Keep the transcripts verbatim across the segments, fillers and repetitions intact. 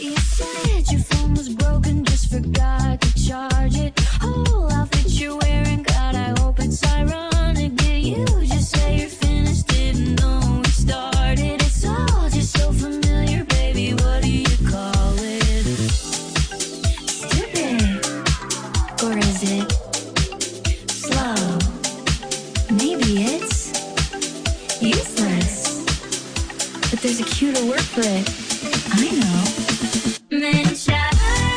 You said your phone was broken, just forgot to charge it. Whole outfit you're wearing, God, I hope it's ironic. Yeah, you just say you're finished, didn't know we started. It's all just so familiar, baby, what do you call it? Stupid, or is it slow? Maybe it's useless, but there's a cuter word for it. I know. Man, child,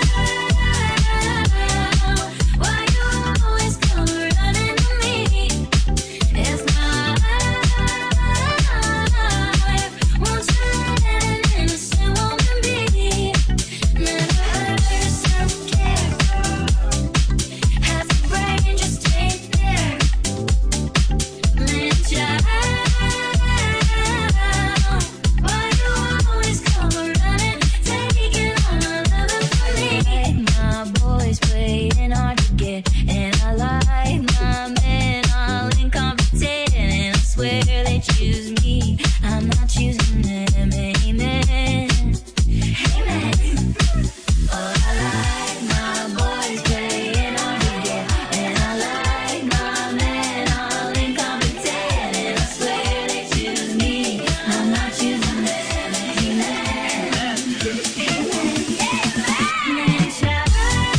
why you always come running to me? It's my life. Won't you let an innocent woman be? Never heard yourself care. Has a brain, just ain't there. Man, child, why you always come running, taking all my love from me? My boys playing hard to get, and I like my men all incompetent, and I swear they choose me, I'm not choosing them. Amen, amen. Oh, I like my boys playing hard to get, and I like my men all incompetent, and I swear they choose me, I'm not choosing them. Amen, amen. Man, child,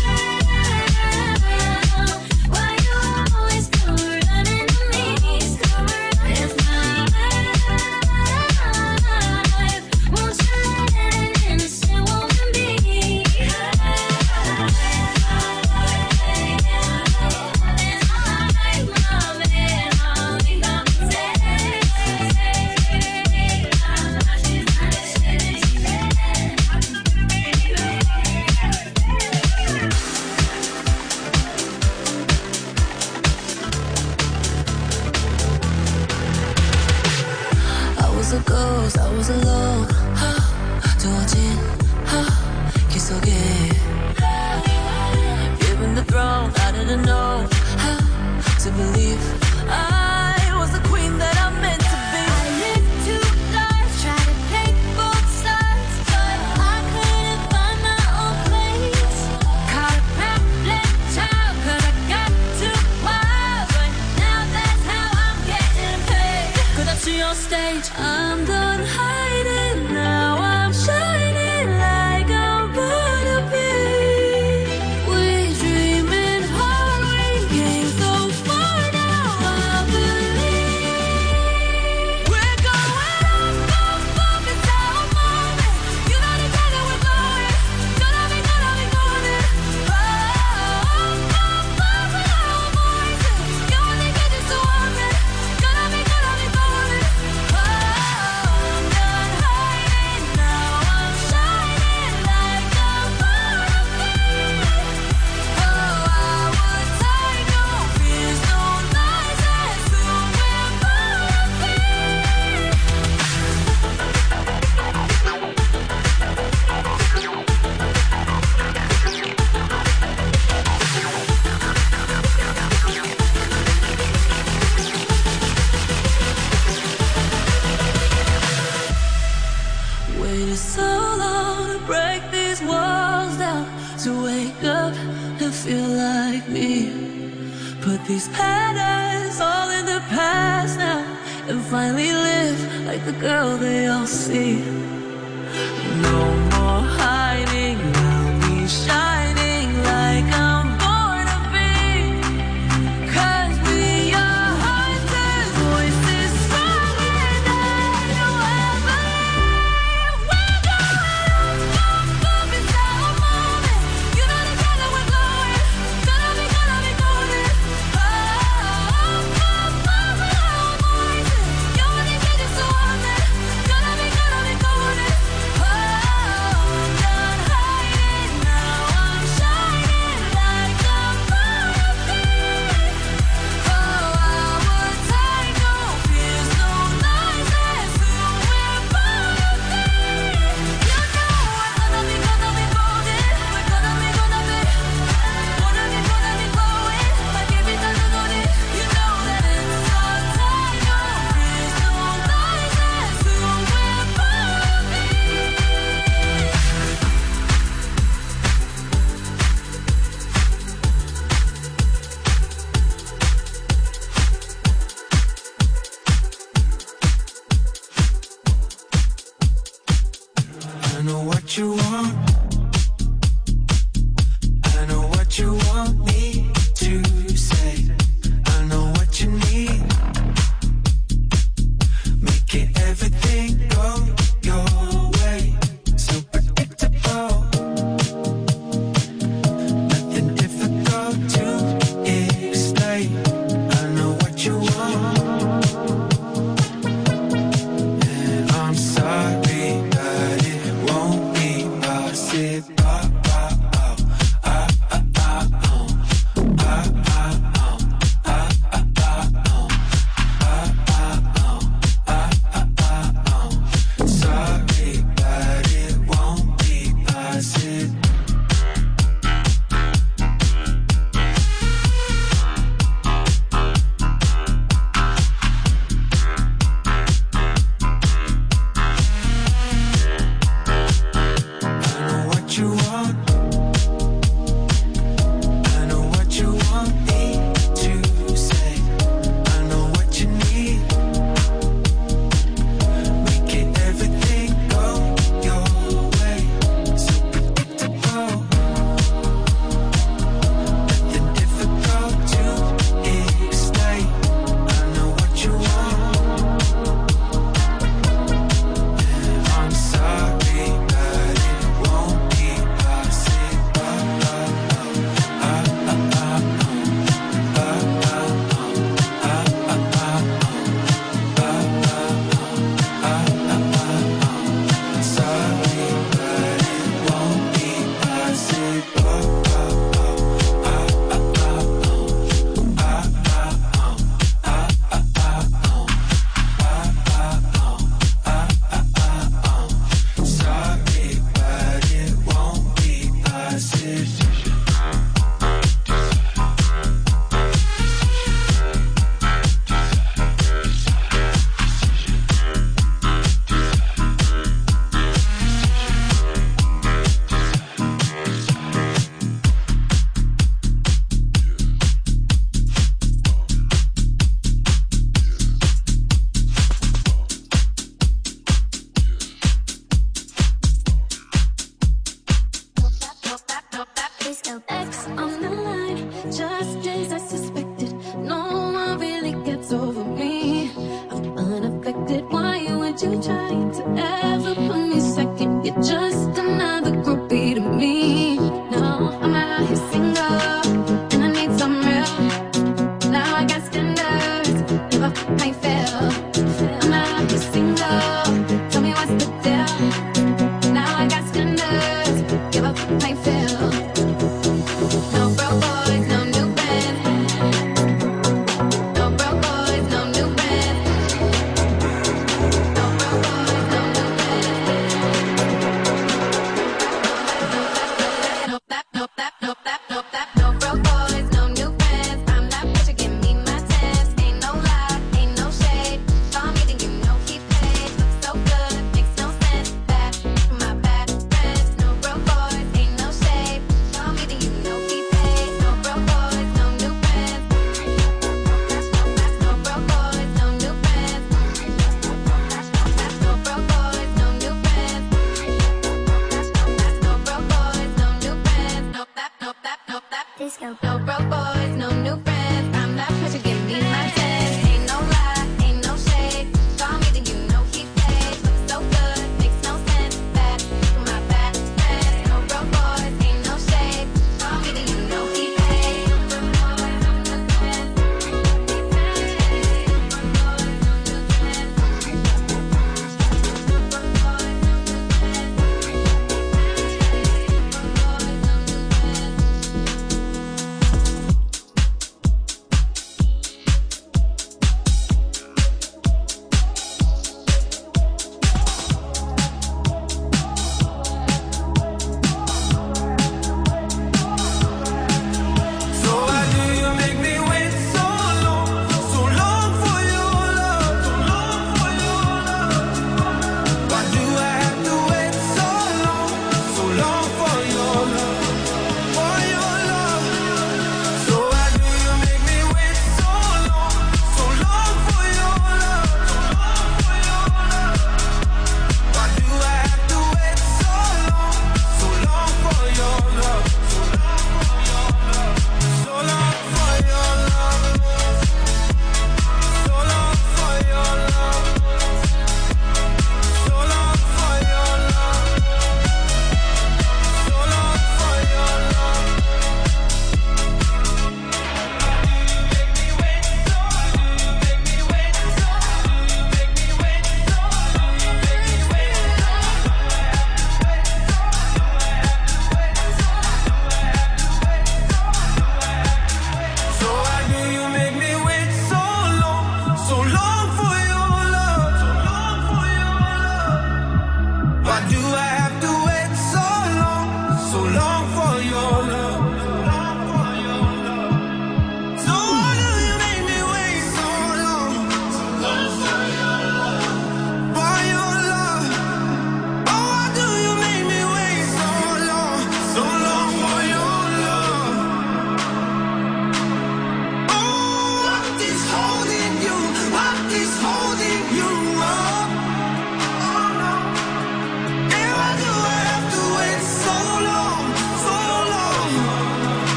why you always come running to me? It's my life. Won't you let an innocent woman be? I like my man all incompetent. I'm not choosing I was a ghost, I was alone. 두어진 길 속에 given the throne, I didn't know how to believe I was the queen that I'm meant to be. I lived two lives, tried to take both sides, but I couldn't find my own place. Caught a babbling child, 'cause I got too wild, but now that's how I'm getting paid. 끝없이 on stage, I'm done hiding, now I'm shining like I'm born to be. We dreaming hard, we came so far, now I believe we're going off, off, off, it's our moment. You know the time that we're going, gonna be, gonna be golden. Oh, off, off, off, with our voices. You only get just to want it, gonna be, gonna be golden. Oh, I'm done hiding, now I'm shining like I'm born to be. Oh, I would take no fears, no lies, and soon we're born to be. Waited so long to break these walls down, to wake up and feel like me. Put these patterns all in the past now, and finally live like the girl they all see. No more hiding, now me shining like I'm born to be. 'Cause we are hunters, voices stronger than you ever believe. We're going off, off, it's our moment. You know the time that we're going, gonna be, gonna be golden. Oh, off, off, off, with our voices. You only get just to want it, gonna be, gonna be golden.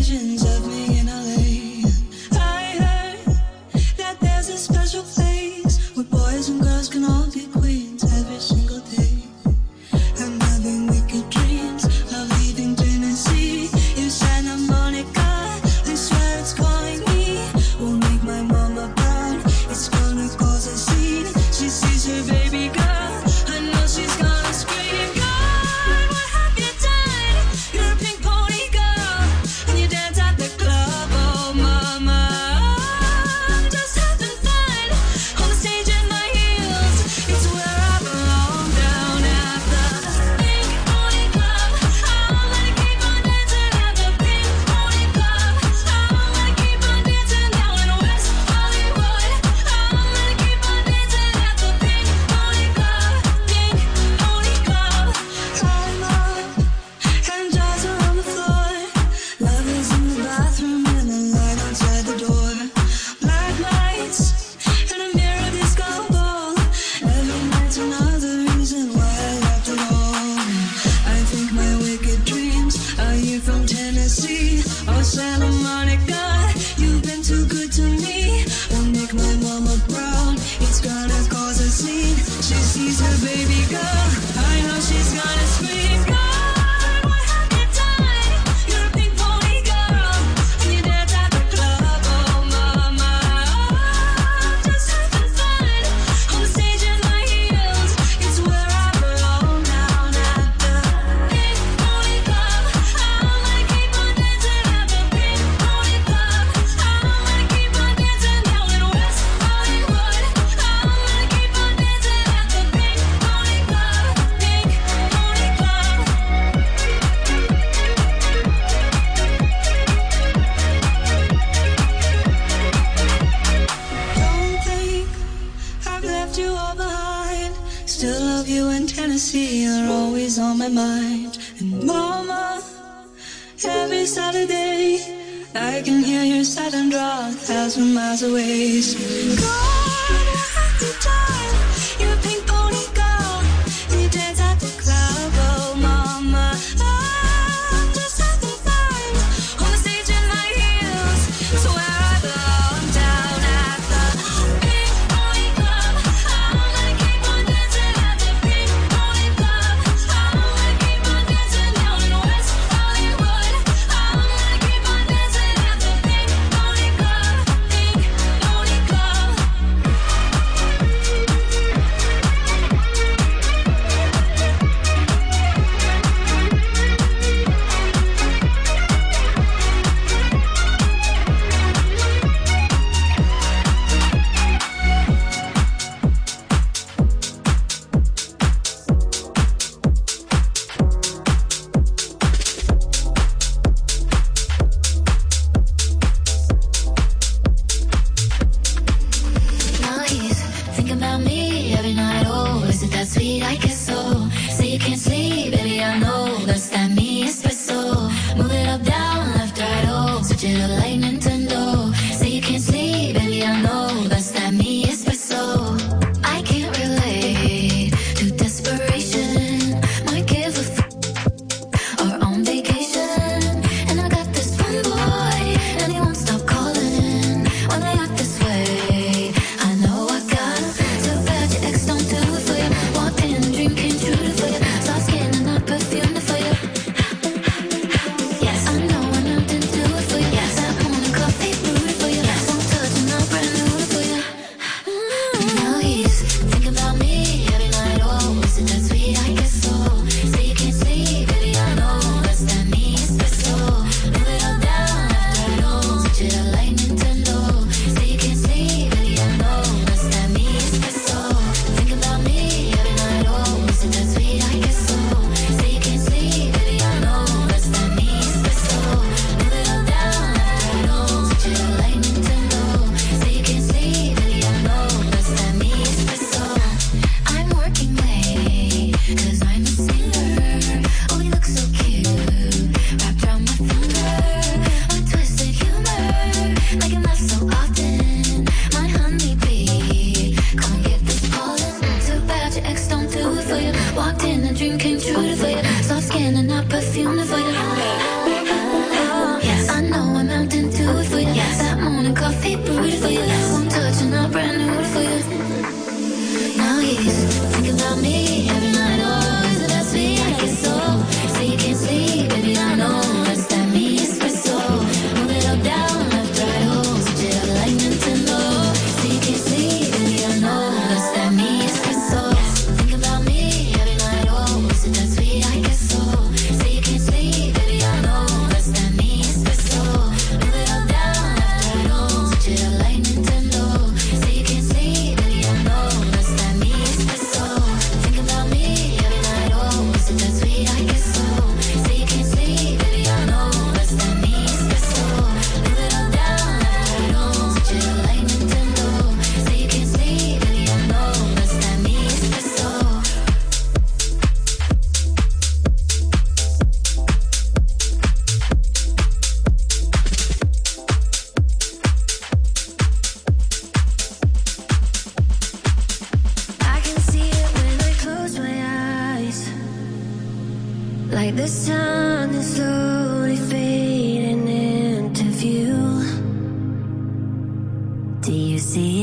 visions of me in L A. I heard that there's a special place where boys and girls can all be queens every single day. I'm having wicked dreams of leaving Tennessee. You Santa Monica, I swear it's calling me. Won't make my mama proud, it's gonna cause a scene. She sees her baby girl, I know she's gonna scream. God, what have you done? You're a pink pony girl, and you dance at the club. Oh mama, I'm just having fun on the stage in my heels. It's where I belong, down at the Pink Pony Club. I wanna keep on dancing at the Pink Pony Club. I wanna keep on dancing down in West Hollywood. I wanna keep on dancing at the Pink Pony Club. Pink Pony Club. I'm up and jaws are on the floor. Love is in the bathroom and the light outside the door. Black lights and a mirror disco ball. Every night's another reason why I left it all. I think my wicked dreams are here from Tennessee. Oh Santa Monica, you've been too good to me. Won't make my mama proud, it's gonna cause a scene. She sees her baby girl, I know she's gonna scream. God, what have you done? You're a pink pony girl, and you dance at the club. Oh mama, I'm just having fun on the stage in my heels. It's where I belong, down at the Pink Pony Club. I wanna keep on dancing at the Pink Pony Club. I wanna keep on dancing down in West Hollywood. I wanna keep on dancing at the Pink Pony Club. Pink Pony Club. Don't think I've left you all behind. Still love you in Tennessee, you're always on my mind. And mama, every Saturday I can hear your southern drawl a thousand miles away. So God, what have you done? You're a pink pony girl, and you dance at the club. Oh mama, I'm just having fun on the stage in my heels. It's where I belong, down at the Pink Pony Club. I wanna keep on dancing at the Pink Pony Club. I wanna keep on dancing down in West Hollywood. I wanna keep on dancing at the Pink Pony Club. Pink Pony Club.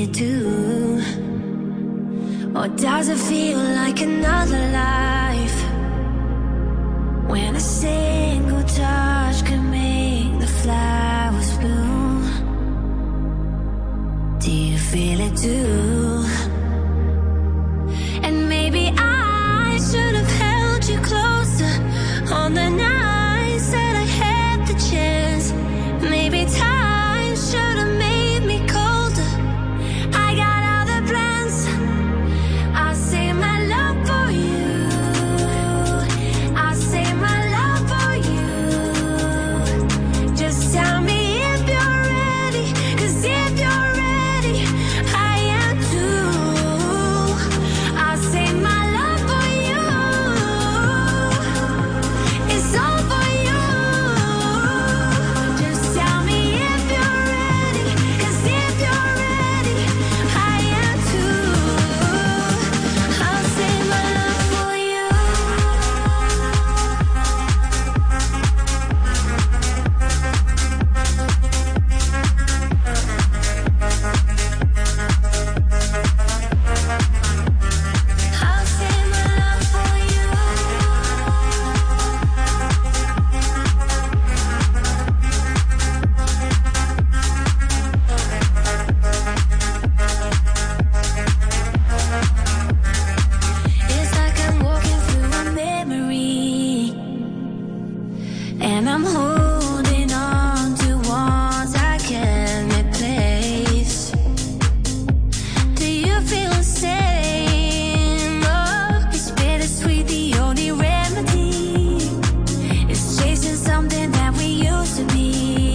it too? Or does it feel like another life? When a single touch can make the flowers bloom. Do you feel it too? And maybe I should have held you closer on the nights that I had the chance. Maybe time should have made me colder. I got all the plans. I say my love for you. I say my love for you. Just tell me if you're ready, 'cause if you're ready, I am too. I say my love for you. It's all for you. Just tell me if you're ready, 'cause if you're ready, I am too. I'll say my love for you. I'll say my love for you. It's like I'm walking through a memory, and I'm holding on to ones I can't replace. Do you feel the same? Oh, it's bittersweet, the only remedy is chasing something that we used to be.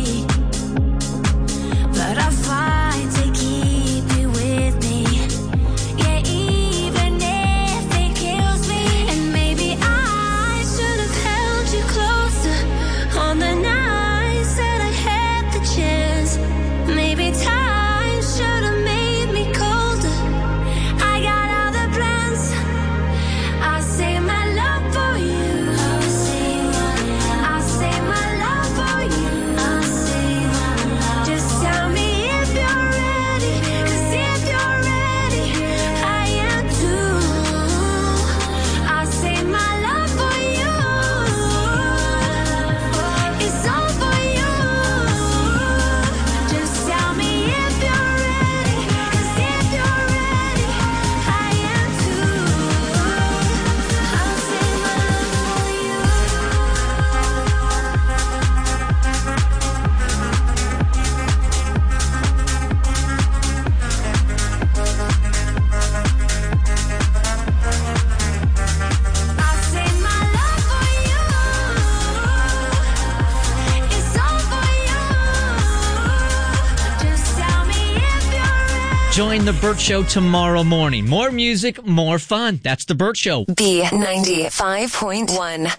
But I fight to keep you with me. Yeah, even if it kills me. And maybe I should have held you closer on the nights that I had the chance. Maybe time should have made me colder. I got all the plans. I say my love for you. I say my love for you. Just tell me if you're ready, 'cause if you're ready, I am too. I say my love for you. It's all for you. Just tell me if you're ready, 'cause if you're ready, I am too. I'll say my love for you. I say my love for you. It's all for you. Just tell me if you're ready. Join The Burt Show tomorrow morning. More music, more fun. That's The Burt Show. B ninety-five point one.